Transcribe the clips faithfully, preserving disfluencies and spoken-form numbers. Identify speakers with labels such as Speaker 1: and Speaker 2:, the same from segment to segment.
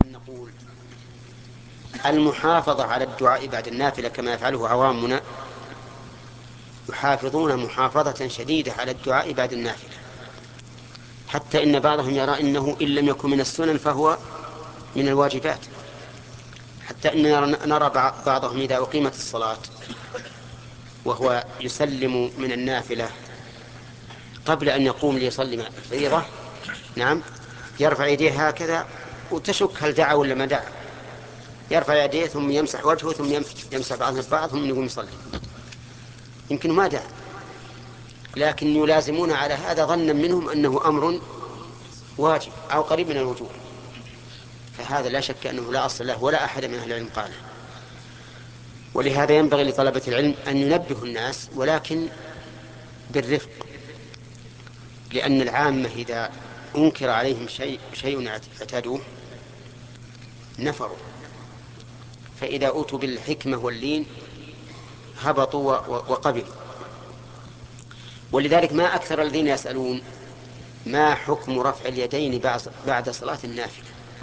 Speaker 1: نقول المحافظة على الدعاء بعد النافلة كما يفعله عوامنا، يحافظون محافظة شديدة على الدعاء بعد النافلة، حتى إن بعضهم يرى إنه إن لم يكن من السنن فهو من الواجبات، حتى إننا نرى بعضهم إذا أقيمت الصلاة وهو يسلم من النافلة قبل أن يقوم ليصلي الفريضة، نعم، يرفع يديه هكذا وتشك هل دعا ولا ما دعا، يرفع يديه ثم يمسح وجهه ثم يمسح بعضهم البعض ثم يقوم يصلي، يمكن ما دعا، لكن يلازمون على هذا ظنا منهم أنه أمر واجب أو قريب من الوجوب، فهذا لا شك أنه لا أصل له ولا أحد من أهل العلم قاله. ولهذا ينبغي لطلبة العلم أن ينبهوا الناس ولكن بالرفق، لأن العامة إذا أنكر عليهم شيء شيء اعتادوه نفروا، فإذا أوتوا بالحكمة واللين هبطوا وقبلوا. ولذلك ما أكثر الذين يسألون ما حكم رفع اليدين بعد صلاة النافلة،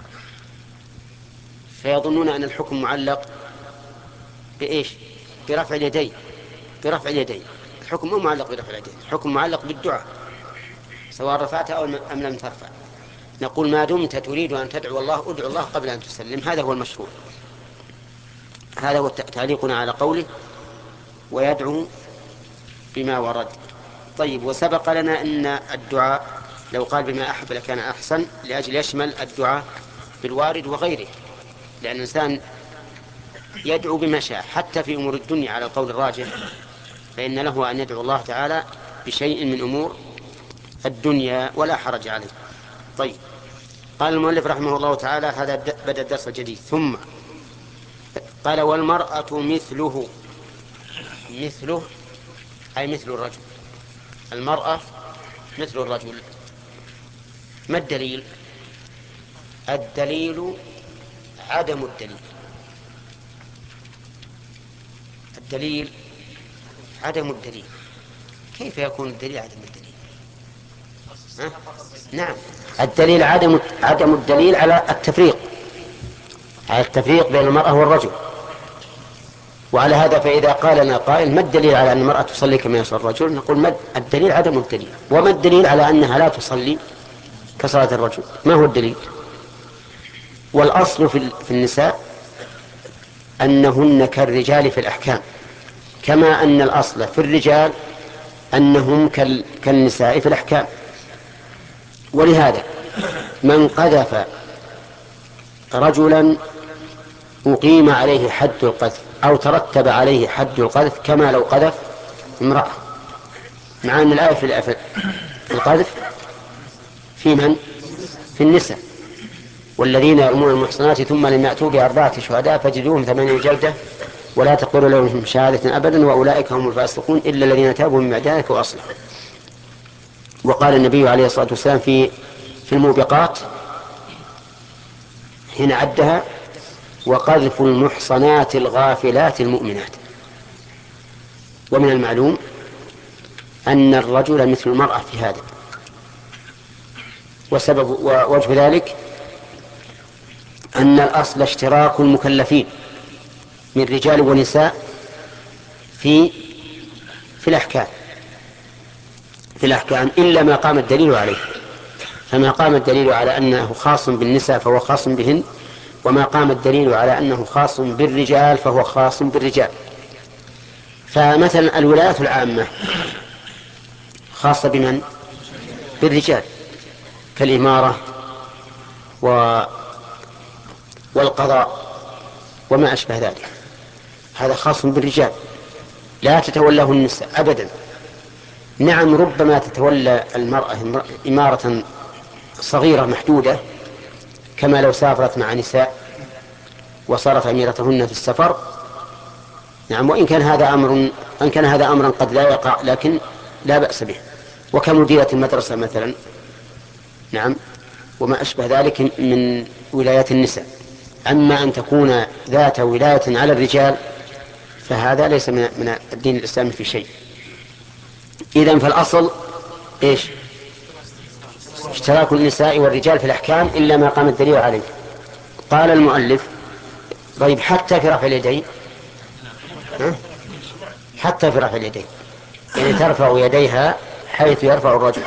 Speaker 1: فيظنون أن الحكم معلق بإيش؟ برفع اليدين، برفع اليدين. الحكم مو معلق برفع اليدين، الحكم معلق بالدعاء سواء رفعت أو أم لم ترفع. نقول ما دمت تريد أن تدعو الله ادعو الله قبل أن تسلم، هذا هو المشروع، هذا هو تعليقنا على قوله ويدعو بما ورد. طيب، وسبق لنا أن الدعاء لو قال بما أحب لكان أحسن، لأجل يشمل الدعاء بالوارد وغيره، لأن الإنسان يدعو بما شاء حتى في أمور الدنيا على القول الراجح، فإن له أن يدعو الله تعالى بشيء من أمور الدنيا ولا حرج عليه. طيب، قال المؤلف رحمه الله تعالى، هذا بدأ الدرس الجديد. ثم قال والمرأة مثله، مثله أي مثل الرجل، المرأة مثل الرجل. ما الدليل؟ الدليل عدم الدليل، الدليل عدم الدليل. كيف يكون الدليل عدم الدليل؟ ها؟ نعم، الدليل عدم عدم الدليل على التفريق، على التفريق بين المرأة والرجل. وعلى هذا فإذا قال لنا قائل ما الدليل على أن المرأة تصلي كما يصلي الرجل؟ نقول ما الدليل عدم الدليل. وما الدليل على أنها لا تصلي كصلاة الرجل؟ ما هو الدليل؟ والأصل في النساء أنهن كالرجال في الأحكام، كما أن الأصل في الرجال أنهم كالنساء في الأحكام. ولهذا من قذف رجلا أقيم عليه حد القذف أو ترتب عليه حد القذف كما لو قذف امرأة، مع أن الآية في القذف في من؟ في النساء. والذين يرمون المحصنات ثم لم يأتوا بأربعة شهداء فاجلدوهم ثمانين جلدة ولا تقبلوا لهم شهادة أبدا وأولئك هم الفاسقون إلا الذين تابوا من بعد ذلك وأصلحوا. وقال النبي عليه الصلاة والسلام في في الموبقات حين عدها: وقذف المحصنات الغافلات المؤمنات. ومن المعلوم أن الرجل مثل المرأة في هذا، وسبب ووجه ذلك أن الأصل اشتراك المكلفين من رجال ونساء في في الأحكام في الأحكام إلا ما قام الدليل عليه. فما قام الدليل على أنه خاص بالنساء فهو خاص بهن، وما قام الدليل على أنه خاص بالرجال فهو خاص بالرجال. فمثلا الولايات العامة خاصة بمن؟ بالرجال، كالإمارة و والقضاء وما أشبه ذلك، هذا خاص بالرجال لا تتولاه النساء أبدا. نعم، ربما تتولى المرأة إمارة صغيرة محدودة، كما لو سافرت مع نساء وصارت أميرتهن في السفر، نعم، وإن كان هذا أمر إن كان هذا أمرا قد لا يقع لكن لا بأس به، وكمديرة المدرسة مثلا، نعم، وما أشبه ذلك من ولايات النساء. أما أن تكون ذات ولاية على الرجال فهذا ليس من الدين الإسلامي في شيء. إذن فالأصل إيش؟ اشتراك النساء والرجال في الأحكام إلا ما قام الدليل عليه. قال المؤلف طيب حتى في رفع اليدين، حتى في رفع اليدين يعني ترفع يديها حيث يرفع الرجل،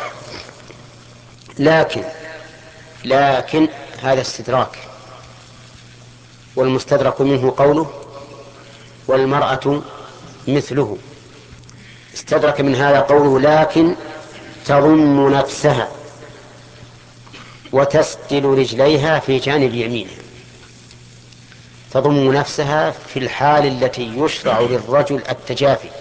Speaker 1: لكن لكن هذا استدراك، والمستدرك منه قوله والمرأة مثله. استدرك من هذا قوله لكن تضم نفسها وتسدل رجليها في جانب يمينها. تضم نفسها في الحال التي يشرع للرجل التجافي،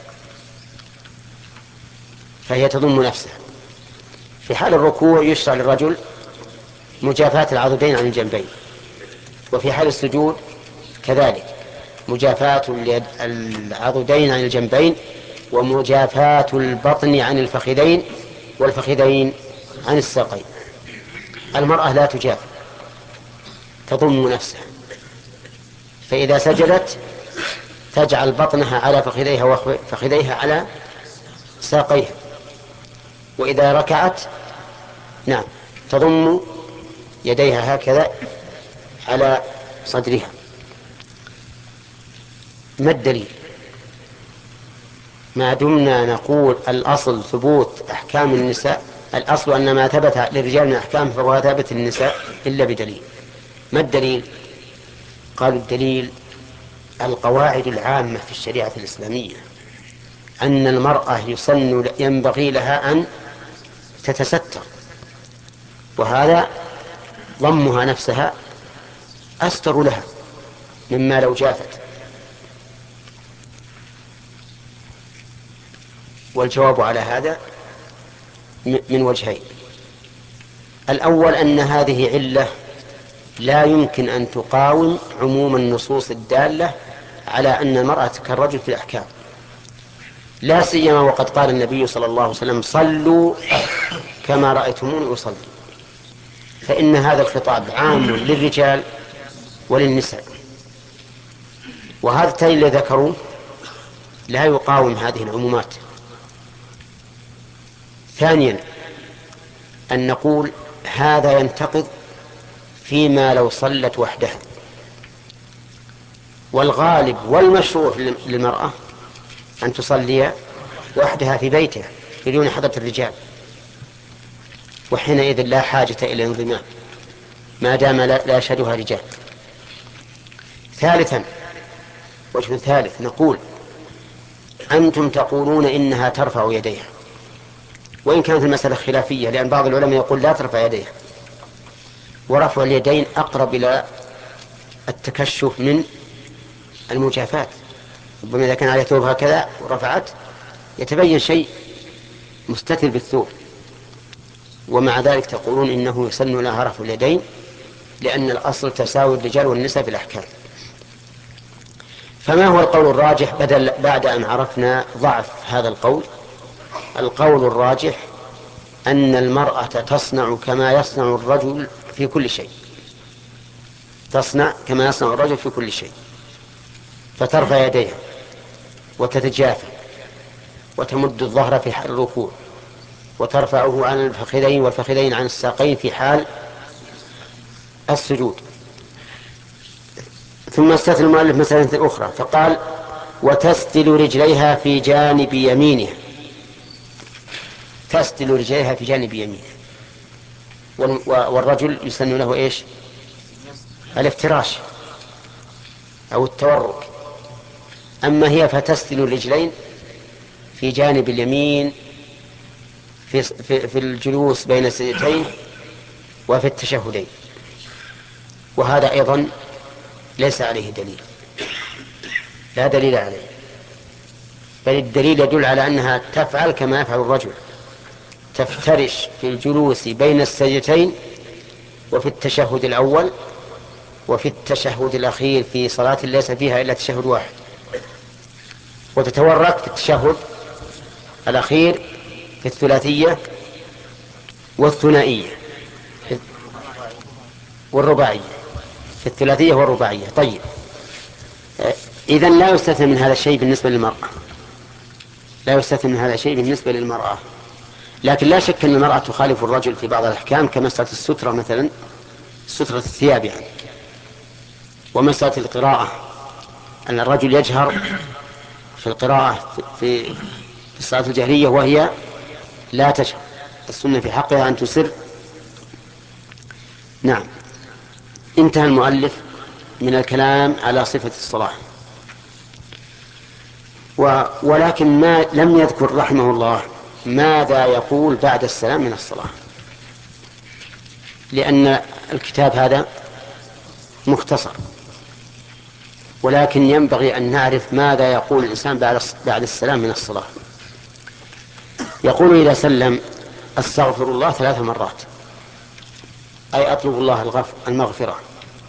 Speaker 1: فهي تضم نفسها. في حال الركوع يشرع للرجل مجافاة العضدين عن الجنبين، وفي حال السجود كذلك مجافاة العضدين عن الجنبين ومجافاة البطن عن الفخذين والفخذين عن الساقين. المرأة لا تجاف، تضم نفسها، فإذا سجدت تجعل بطنها على فخذيها وفخذيها على ساقيها، وإذا ركعت نعم تضم يديها هكذا على صدرها. ما الدليل؟ ما دمنا نقول الأصل ثبوت أحكام النساء، الأصل أن ما ثبت للرجال من أحكام فهو ثابت للنساء إلا بدليل. ما الدليل؟ قالوا الدليل القواعد العامة في الشريعة الإسلامية أن المرأة يسن ينبغي لها أن تتستر، وهذا ضمها نفسها أستر لها مما لو جافت. والجواب على هذا من وجهين. الأول أن هذه علة لا يمكن أن تقاوم عموم النصوص الدالة على أن المرأة كالرجل في الأحكام، لا سيما وقد قال النبي صلى الله عليه وسلم صلوا كما رأيتموني أصلي، فإن هذا الخطاب عام للرجال وللنساء، وهذا التالي الذي ذكروه لا يقاوم هذه العمومات. ثانيا أن نقول هذا ينتقض فيما لو صلت وحدها، والغالب والمشروع للمرأة أن تصلي وحدها في بيتها بدون حضرة الرجال، وحينئذ لا حاجة إلى انضمام ما دام لا يشهدها رجال. ثالثا وجه ثالث نقول أنتم تقولون إنها ترفع يديها، وإن كانت المسألة خلافية، لأن بعض العلماء يقول لا ترفع يديها، ورفع اليدين أقرب إلى التكشف من المجافاة. ربما إذا كان عليه ثوب هكذا ورفعت يتبين شيء مستتر بالثوب، ومع ذلك تقولون إنه يسن لها رفع اليدين لأن الأصل تساوي الرجال والنساء في الأحكام. فما هو القول الراجح بدل بعد أن عرفنا ضعف هذا القول؟ القول الراجح أن المرأة تصنع كما يصنع الرجل في كل شيء، تصنع كما يصنع الرجل في كل شيء، فترفع يديها وتتجافى وتمد الظهر في حال الركوع وترفعه عن الفخذين والفخذين عن الساقين في حال السجود. ثم استثنى المؤلف مسألة أخرى فقال وتسدل رجليها في جانب يمينها. تسدل رجليها في جانب يمينها، والرجل يسن له إيش؟ الافتراش أو التورك. أما هي فتسدل الرجلين في جانب اليمين في, في, في الجلوس بين السجدتين وفي التشهدين، وهذا أيضا ليس عليه دليل، لا دليل عليه، بل الدليل يدل على أنها تفعل كما يفعل الرجل، تفترش في الجلوس بين السجدتين وفي التشهد الأول وفي التشهد الأخير في صلاة ليس فيها إلا تشهد واحد، وتتورك في التشهد الأخير في الثلاثية والثنائية والرباعية، في الثلاثية والرباعية. طيب إذن لا يستثنى من هذا الشيء بالنسبة للمرأة، لا يستثنى من هذا الشيء بالنسبة للمرأة، لكن لا شك أن المرأة تخالف الرجل في بعض الأحكام كمسألة السترة مثلا، سترة الثياب يعني ومسألة القراءة أن الرجل يجهر في القراءة في الصلاة الجهرية وهي لا تجهر، السنة في حقها أن تسر. نعم. انتهى المؤلف من الكلام على صفة الصلاة، ولكن ما لم يذكر رحمه الله ماذا يقول بعد السلام من الصلاة، لأن الكتاب هذا مختصر، ولكن ينبغي أن نعرف ماذا يقول الإنسان بعد السلام من الصلاة. يقول إذا سلم: أستغفر الله ثلاث مرات، أي أطلب الله المغفرة.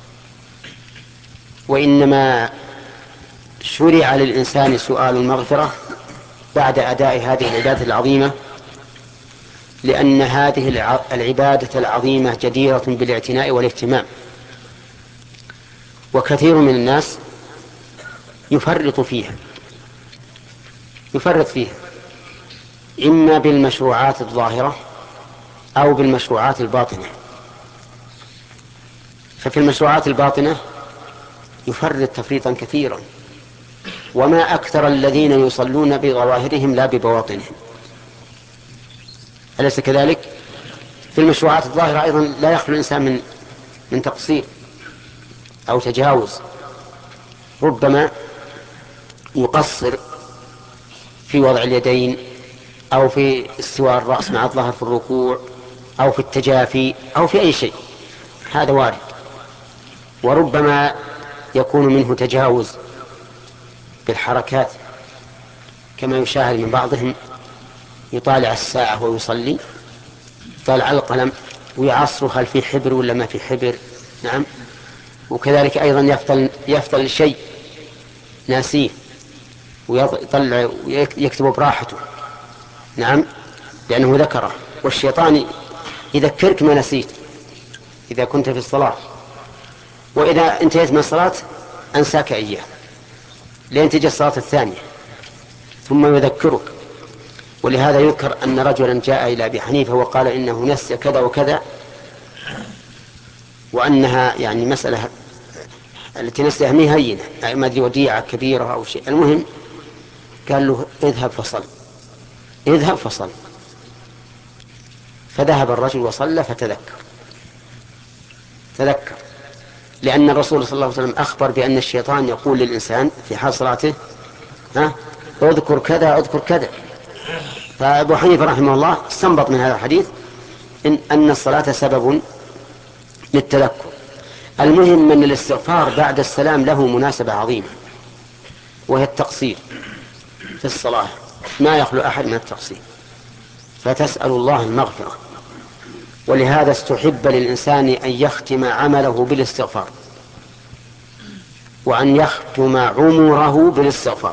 Speaker 1: وإنما شرع للإنسان سؤال المغفرة بعد أداء هذه العبادة العظيمة، لأن هذه العبادة العظيمة جديرة بالاعتناء والاهتمام، وكثير من الناس يفرط فيها يفرط فيها إما بالمشروعات الظاهرة أو بالمشروعات الباطنة. ففي المشروعات الباطنة يفرط تفريطا كثيرا، وما أكثر الذين يصلون بظواهرهم لا ببواطنهم، أليس كذلك؟ في المشروعات الظاهرة أيضا لا يخلو الإنسان من من تقصير أو تجاوز، ربما يقصر في وضع اليدين أو في استواء الرأس مع الظهر في الركوع أو في التجافي أو في أي شيء، هذا وارد. وربما يكون منه تجاوز بالحركات، كما يشاهد من بعضهم يطالع الساعة ويصلي، يطالع القلم ويعصر هل في حبر ولا ما في حبر. نعم. وكذلك أيضا يفضل يفضل الشيء ناسيه ويطلع ويكتبه براحته. نعم، لأنه ذكره، والشيطان يذكرك ما نسيت إذا كنت في الصلاة، وإذا انتهيت من الصلاة أنساك إياه لين تجي الصلاة الثانية ثم يذكرك. ولهذا يذكر أن رجلا جاء إلى أبي حنيفة وقال إنه نسي كذا وكذا، وأنها يعني مسألة التي نسيها مي هينة، ما أدري وديعة كبيرة أو شيء. المهم قال له: اذهب فصل، اذهب فصل. فذهب الرجل وصلى فتذكر تذكر لأن الرسول صلى الله عليه وسلم أخبر بأن الشيطان يقول للإنسان في حال صلاته: ها اذكر كذا اذكر كذا. فأبو حنيفة رحمه الله استنبط من هذا الحديث إن, أن الصلاة سبب للتذكر. المهم أن الاستغفار بعد السلام له مناسبة عظيمة، وهي التقصير في الصلاة، ما يخلو أحد من التقصير، فتسأل الله المغفرة. ولهذا استحب للإنسان أن يختم عمله بالاستغفار، وأن يختم عمره بالاستغفار.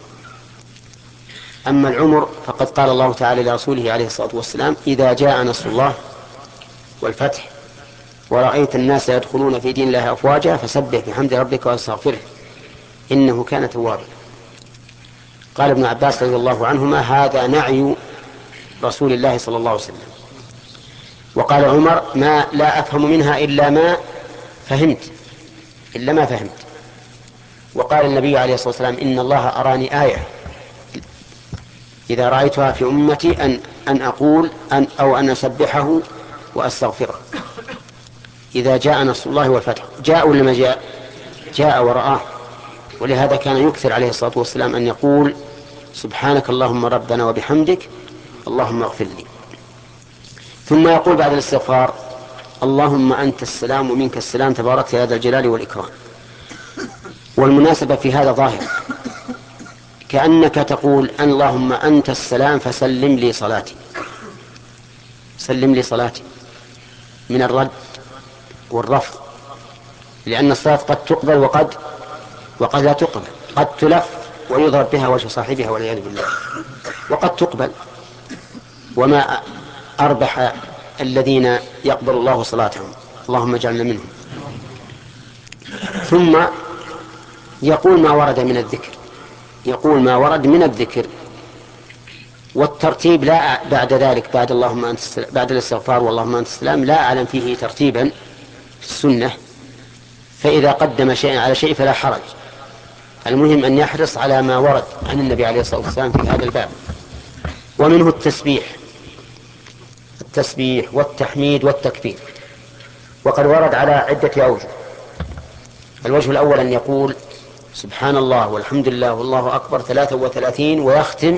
Speaker 1: أما العمر فقد قال الله تعالى لرسوله عليه الصلاة والسلام: إذا جاء نصر الله والفتح ورأيت الناس يدخلون في دين الله أفواجا فسبح بحمد ربك واستغفره إنه كان توابا. قال ابن عباس رضي الله عنهما: هذا نعي رسول الله صلى الله عليه وسلم. وقال عمر: ما لا أفهم منها إلا ما فهمت إلا ما فهمت. وقال النبي عليه الصلاة والسلام: إن الله أراني آية إذا رأيتها في أمتي أن, أن أقول أن أو أن أسبحه وأستغفره. إذا جاء نصر الله والفتح، جاء ولا ما جاء؟ جاء ورآه. ولهذا كان يكثر عليه الصلاة والسلام أن يقول: سبحانك اللهم ربنا وبحمدك اللهم اغفر لي. ثم يقول بعد الاستغفار: اللهم أنت السلام ومنك السلام تبارك يا ذا الجلال والإكرام. والمناسبة في هذا ظاهر، كأنك تقول: اللهم أنت السلام فسلم لي صلاتي، سلم لي صلاتي من الرد والرفض، لأن الصلاة قد تقبل وقد وقد لا تقبل، قد تلف ويضرب بها وجه صاحبها والعياذ بالله، وقد تقبل. وما أربح الذين يقبل الله صلاتهم، اللهم اجعلنا منهم. ثم يقول ما ورد من الذكر، يقول ما ورد من الذكر والترتيب لا بعد ذلك، بعد اللهم أنت بعد الاستغفار واللهم أنت السلام، لا أعلم فيه ترتيبا في السنة، فإذا قدم شيئا على شيء فلا حرج، المهم أن يحرص على ما ورد عن النبي عليه الصلاة والسلام في هذا الباب. ومنه التسبيح التسبيح والتحميد والتكبير، وقد ورد على عدة أوجه. الوجه الأول أن يقول سبحان الله والحمد لله والله أكبر ثلاثة وثلاثين، ويختم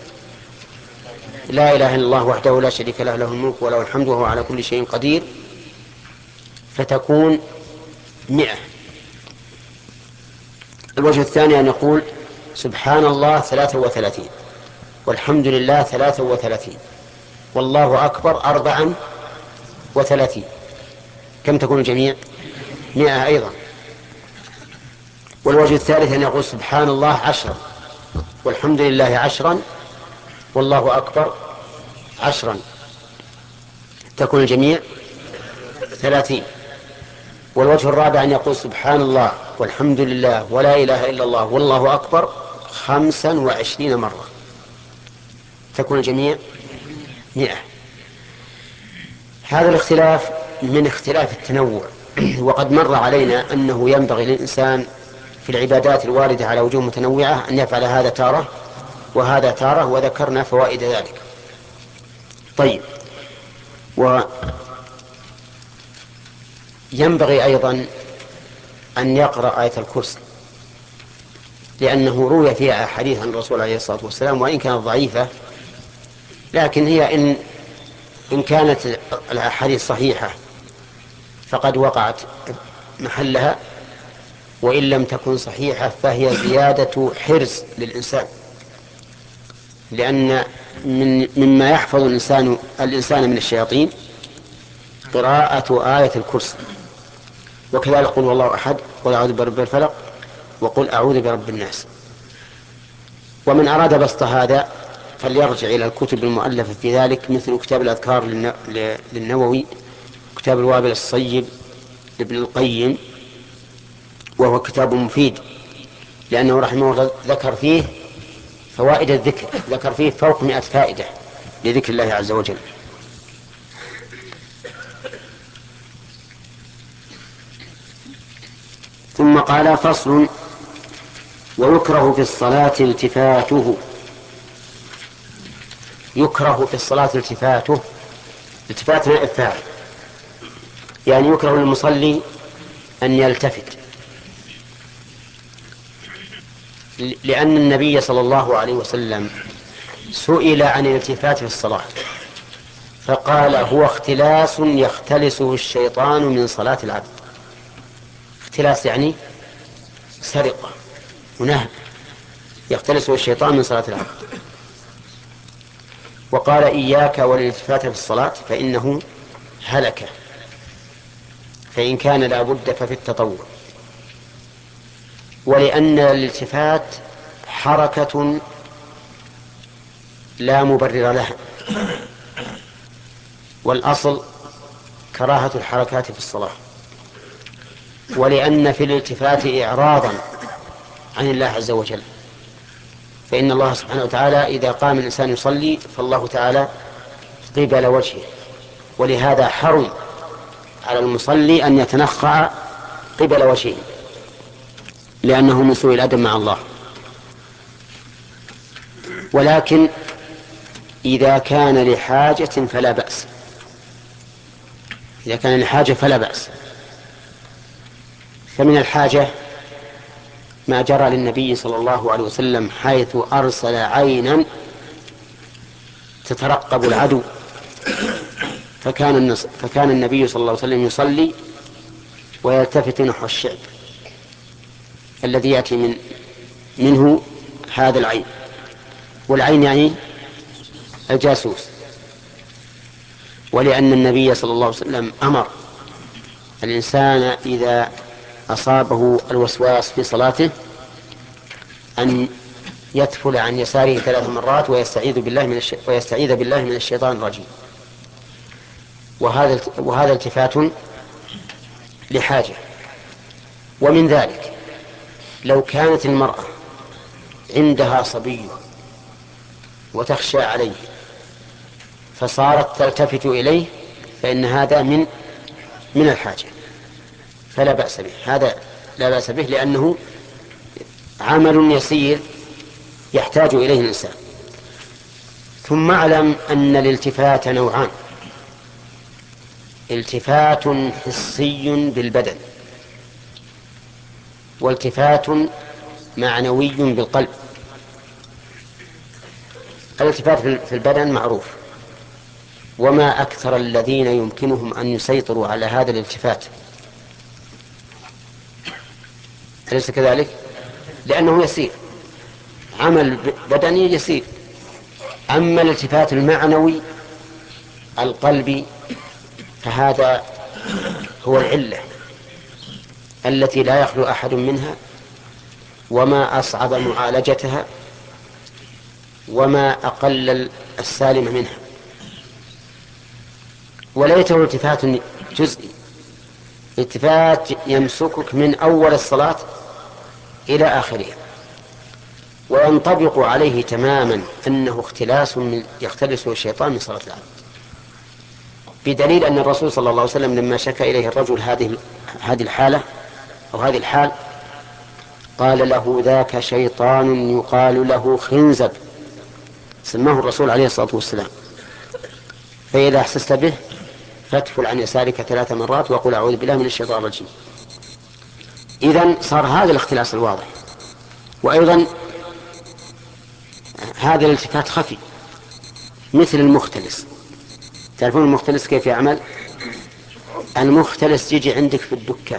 Speaker 1: لا إله إلا الله وحده لا شريك له له الملك وله الحمد وهو على كل شيء قدير، فتكون مئة. الوجه الثاني أن يقول سبحان الله ثلاثة وثلاثين والحمد لله ثلاثة وثلاثين والله أكبر أربعا وثلاثين. كم تكون الجميع؟ مئة أيضا. والوجه الثالث أن يقول سبحان الله عشرا والحمد لله عشرا والله أكبر عشرا، تكون الجميع ثلاثين. والوجه الرابع أن يقول سبحان الله والحمد لله ولا إله إلا الله والله أكبر خمسا وعشرين مرة، تكون الجميع مئة. هذا الاختلاف من اختلاف التنوع، وقد مر علينا أنه ينبغي للإنسان في العبادات الواردة على وجوه متنوعة أن يفعل هذا تارة وهذا تارة، وذكرنا فوائد ذلك. طيب، وينبغي أيضا أن يقرأ آية الكرسي، لأنه روي فيها أحاديث عن الرسول عليه الصلاة والسلام، وإن كانت ضعيفة لكن هي إن إن كانت الأحاديث صحيحة فقد وقعت محلها، وإن لم تكن صحيحة فهي زيادة حرص للإنسان، لأن من مما يحفظ الإنسان الإنسان من الشياطين قراءة آية الكرسي، وكذلك قل والله أحد، قل أعوذ برب الفلق، وقل أعوذ برب الناس. ومن أراد بسط هذا فليرجع إلى الكتب المؤلفة في ذلك، مثل كتاب الأذكار للنووي، كتاب الوابل الصيب لابن القيم، وهو كتاب مفيد لأنه رحمه الله ذكر فيه فوائد الذكر، ذكر فيه فوق مئة فائدة لذكر الله عز وجل. ثم قال فصل: ويكره في الصلاة التفاته. يكره في الصلاة التفاته، التفات نائب فاعل، يعني يكره للمصلي أن يلتفت، لأن النبي صلى الله عليه وسلم سئل عن الالتفات في الصلاة فقال: هو اختلاس يختلسه الشيطان من صلاة العبد. اختلاس يعني سرقة ونهب، يختلسه الشيطان من صلاة العبد. وقال: إياك والالتفات في الصلاة فإنه هلكة، فإن كان لا بد ففي التطوع. ولأن الالتفات حركة لا مبرر لها، والأصل كراهة الحركات في الصلاة. ولأن في الالتفات إعراضا عن الله عز وجل، فإن الله سبحانه وتعالى إذا قام الإنسان يصلي فالله تعالى قبل وجهه، ولهذا حرم على المصلي أن يتنخع قبل وجهه، لأنه من سوء الأدب مع الله. ولكن إذا كان لحاجة فلا بأس، إذا كان لحاجة فلا بأس. فمن الحاجة ما جرى للنبي صلى الله عليه وسلم، حيث أرسل عينا تترقب العدو، فكان, النص... فكان النبي صلى الله عليه وسلم يصلي ويلتفت نحو الشعب الذي يأتي من منه هذا العين، والعين يعني الجاسوس. ولأن النبي صلى الله عليه وسلم أمر الإنسان إذا أصابه الوسواس في صلاته أن يتفل عن يساره ثلاث مرات ويستعيذ بالله من الش... ويستعيذ بالله من الشيطان الرجيم. وهذا وهذا التفات لحاجة. ومن ذلك لو كانت المرأة عندها صبي وتخشى عليه فصارت تلتفت إليه، فإن هذا من من الحاجة، فلا بأس به، هذا لا بأس به لأنه عمل يسير يحتاج إليه الإنسان. ثم اعلم أن الالتفات نوعان: التفات حسي بالبدن، والتفات معنوي بالقلب. الالتفات في البدن معروف، وما أكثر الذين يمكنهم أن يسيطروا على هذا الالتفات، أليس كذلك؟ لأنه يسير، عمل بدني يسير. أما الالتفات المعنوي القلبي فهذا هو العلة التي لا يخلو أحد منها، وما أصعب معالجتها، وما أقل السالم منها. وليته التفات جزئي، التفات يمسكك من أول الصلاة إلى آخرها، وينطبق عليه تماما أنه اختلاس من يختلسه الشيطان من صلاة العبد، بدليل أن الرسول صلى الله عليه وسلم لما شكى إليه الرجل هذه هذه الحالة أو هذه الحال قال له: ذاك شيطان يقال له خنزب، سماه الرسول عليه الصلاة والسلام، فإذا أحسست به فاتفل عن يسارك ثلاث مرات وقل أعوذ بالله من الشيطان الرجيم. إذن صار هذا الاختلاس الواضح. وأيضا هذا الالتفات خفي مثل المختلس. تعرفون المختلس كيف يعمل؟ المختلس يجي عندك في الدكان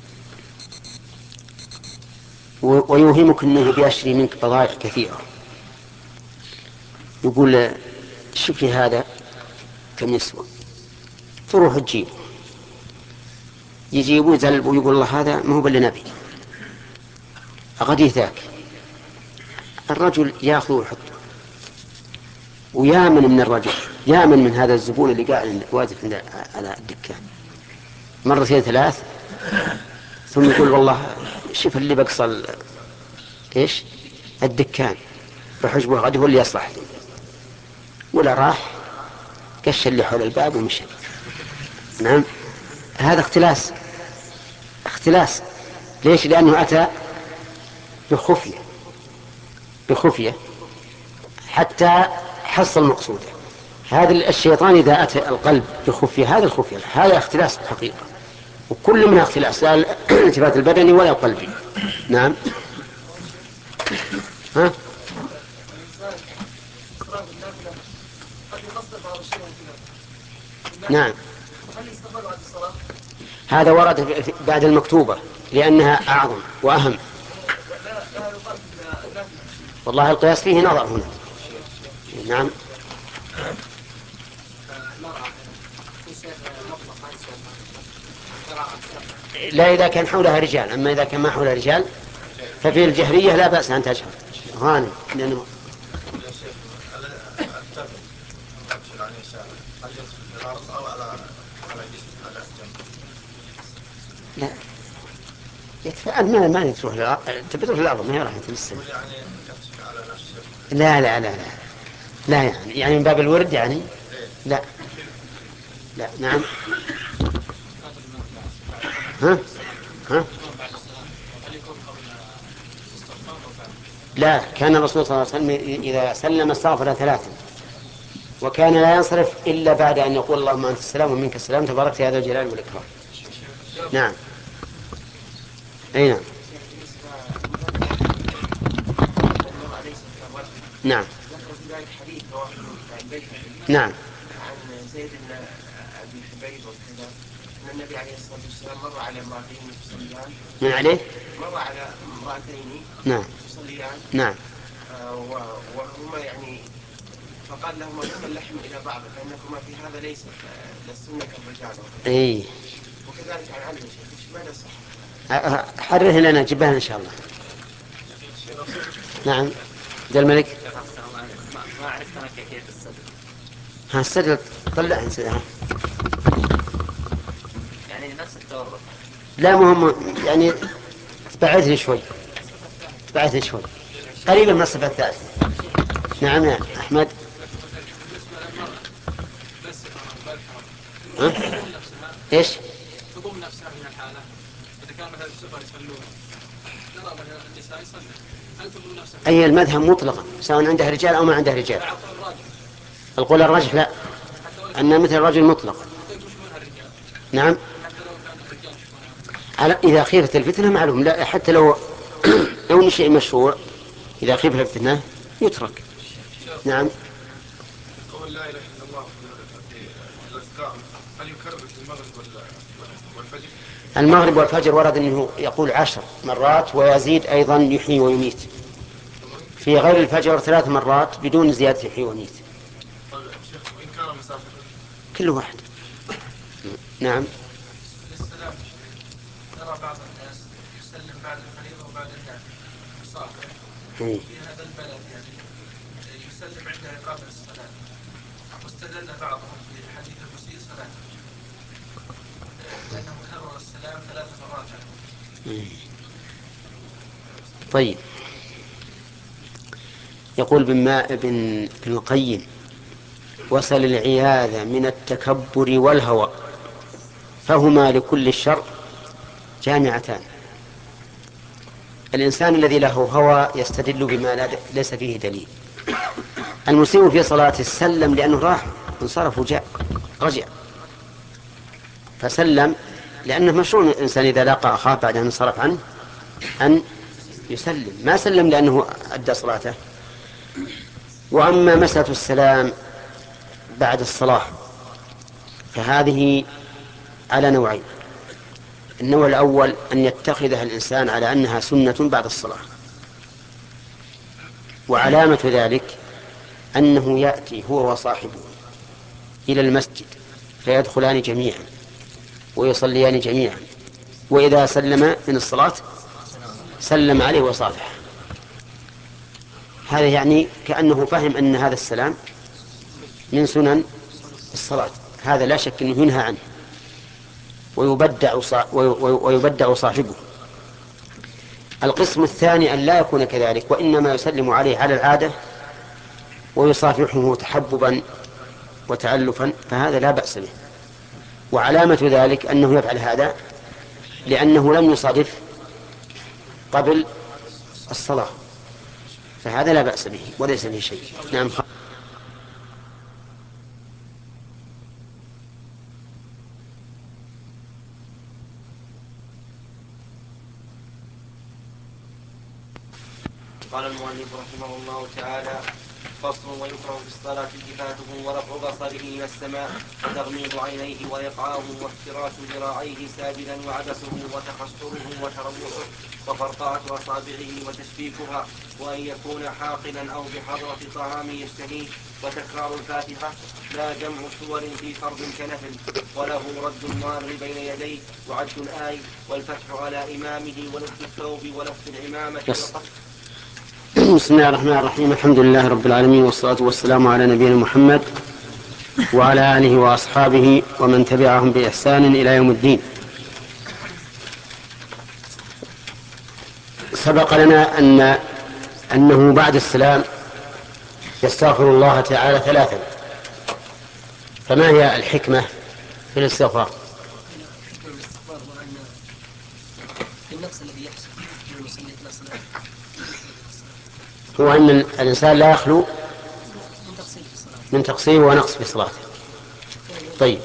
Speaker 1: ويوهمك أنه بيشتري منك بضائع كثيرة، يقول: شوفي هذا كم يسوى، تروح تجيبه، يجيبه يزلب ويقول: الله هذا ما هو باللي نبي، أغدي ذاك. الرجل ياخذ ويحطه، ويامن من الرجل، يامن من هذا الزبون اللي قاعد واقف على الدكان مرتين ثلاث، ثم يقول: والله شوف اللي بقصل ايش الدكان، بحجبه غد هو اللي يصلح لي. ولا راح كش اللي حول الباب ومشي. نعم، هذا اختلاس، اختلاس. ليش؟ لأنه أتى بخفية بخفية حتى حصل مقصوده. هذا الشيطان إذا أتى القلب بخفية، هذا الخفية هذا اختلاس الحقيقة، وكل منها اختلاس، لا الالتفات البدني ولا القلبي. نعم. ها؟ نعم، هذا ورد بعد المكتوبة لأنها أعظم وأهم. والله القياس فيه نظر هنا. نعم. لا إذا كان حولها رجال، أما إذا كان ما حولها رجال ففي الجهرية لا بأس أن تجهر غانم. لأنه لا يتفعل ما ما تروح للأرض، تبي تروح للأرض ما هي راح تمسك. لا لا لا لا لا يعني يعني من باب الورد يعني لا لا. نعم. ها ها لا، كان الرسول صلى الله عليه وسلم إذا سلم استغفر ثلاثا، وكان لا ينصرف إلا بعد أن يقول: اللهم أنت السلام ومنك السلام تبارك يا ذا الجلال والإكرام. نعم. أي نعم. نعم. نعم.
Speaker 2: عن زيد بن أبي حبيب وكذا أن النبي عليه الصلاة والسلام مر على امرأتين يصليان.
Speaker 1: من عليه؟
Speaker 2: مر على امرأتين.
Speaker 1: نعم.
Speaker 2: يصليان.
Speaker 1: نعم.
Speaker 2: آه وهما يعني فقال لهما: كما اللحم إلى بعض فإنكما في هذا ليس لستن كالرجال.
Speaker 1: إيه.
Speaker 2: وكذلك عن علي شيخ ماذا صح؟
Speaker 1: حرره لنا جبهة إن شاء الله. نعم. ذا الملك.
Speaker 3: ما عرفت أنا كيف الصدر.
Speaker 1: ها الصدر طلع انسدها.
Speaker 3: يعني نفس التورط.
Speaker 1: لا مهم يعني تبعثني شوي تبعثني شوي قريبا من الصفة الثالثة. نعم يا أحمد. ها؟ إيش؟
Speaker 4: تضم نفسها من الحالة. كان مثلا السفر يصلون نرى مثلا النساء يصلون هل تقول نفسك؟
Speaker 1: أي المذهب مطلقا سواء عنده رجال أو ما عنده رجال. القول الراجح لا، أن مثل الرجل مطلق. نعم على إذا خيفت الفتنة معلوم، لا حتى لو لو شيء مشروع إذا خيفت الفتنة يترك. نعم.
Speaker 5: قول لا إله إلا الله في الأذكار هل يكرر في المغرب والفجر؟
Speaker 1: المغرب والفجر ورد أنه يقول عشر مرات ويزيد أيضا يحيي ويميت. في غير الفجر ثلاث مرات بدون زيادة يحيي ويميت.
Speaker 5: وإن كان مسافر
Speaker 1: كل واحد. نعم.
Speaker 4: للسلام نرى بعض الناس يسلم بعد الفريضة وبعد النافلة مسافر في هذا البلد يعني يسلم عند إقامة الصلاة، واستدل بعضهم في حديث المسيء صلاته لأنه كرر السلام ثلاث مرات.
Speaker 1: طيب يقول ابن القيم وصل العياذ من التكبر والهوى فهما لكل الشر جامعتان. الإنسان الذي له هوى يستدل بما ليس فيه دليل. المسيء في صلاته سلم لأنه راح انصرف وجاء رجع فسلم، لأنه مشروع الإنسان إذا لاقى أخاه بعد أن انصرف عنه أن يسلم، ما سلم لأنه أدى صلاته. وأما مسألة السلام بعد الصلاة فهذه على نوعين. النوع الأول أن يتخذها الإنسان على أنها سنة بعد الصلاة، وعلامة ذلك أنه يأتي هو وصاحبه إلى المسجد فيدخلان جميعا ويصليان جميعا، وإذا سلم من الصلاة سلم عليه وصافحه. هذا يعني كأنه فهم أن هذا السلام من سنن الصلاة، هذا لا شك أنه ينهى عنه ويبدع ويبدع صاحبه. القسم الثاني أن لا يكون كذلك، وإنما يسلم عليه على العادة ويصافحه تحببا وتألفا، فهذا لا بأس به. وعلامة ذلك أنه يفعل هذا لأنه لم يصادف قبل الصلاة، فهذا لا بأس به وليس به شيء. نعم.
Speaker 6: قال المؤلف رحمه الله تعالى: فصل. ويكره في الصلاة التفاته ورفع بصره إلى السماء وتغميض عينيه وإقعاءه وافتراش ذراعيه ساجدا وعبسه وتخشره وتربصه وفرقعة أصابعه وتشبيكها، وأن يكون حاقلا أو بحضرة طعام يشتهيه، وتكرار الفاتحة لا جمع سور في فرض كنفل، وله رد المار بين يديه وعد الآي والفتح على إمامه ولف الثوب ولف العمامة وقف.
Speaker 1: بسم الله الرحمن الرحيم. الحمد لله رب العالمين، والصلاة والسلام على نبينا محمد وعلى آله وأصحابه ومن تبعهم بإحسان إلى يوم الدين. سبق لنا أن أنه بعد السلام يستغفر الله تعالى ثلاثا، فما هي الحكمة في الاستغفار؟ هو أن الإنسان لا يخلو من تقصير ونقص في صلاته. طيب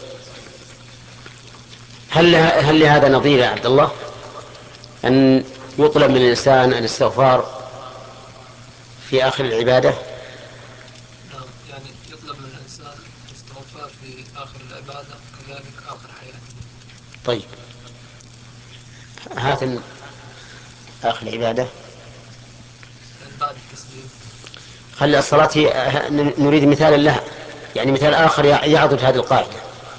Speaker 1: هل هل لهذا نظير يا عبد الله، أن يطلب من الإنسان الاستغفار في آخر العبادة؟
Speaker 4: يعني يطلب من الإنسان الاستغفار في آخر العبادة كذلك آخر حياته.
Speaker 1: طيب هات آخر العبادة
Speaker 4: بعد التسليم.
Speaker 1: خلي الصلاة نريد مثالا لها، يعني مثال آخر يعضد هذه القاعدة.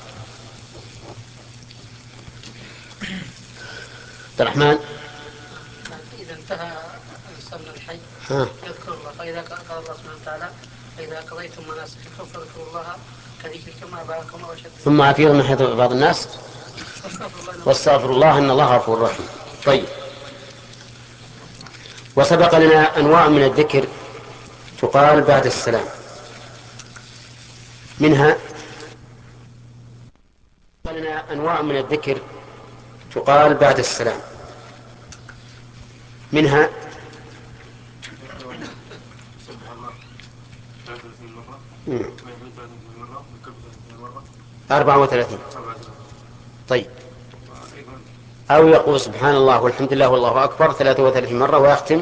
Speaker 1: عبد الرحمن.
Speaker 7: إذا انتهى صلى الحج يذكر الله، فإذا قال الله سبحانه وتعالى: فإذا قضيتم مناسككم فاذكروا الله كذكركم آباءكم أو أشد.
Speaker 1: ثم عفير من حيث بعض الناس واستغفر الله إن الله غفور رحيم. طيب وسبق لنا أنواع من الذكر تقال بعد السلام، منها لنا أنواع من الذكر تقال بعد السلام منها أربعة وثلاثين. طيب، أو يقول سبحان الله والحمد لله والله أكبر ثلاثة وثلاثين مرة ويختم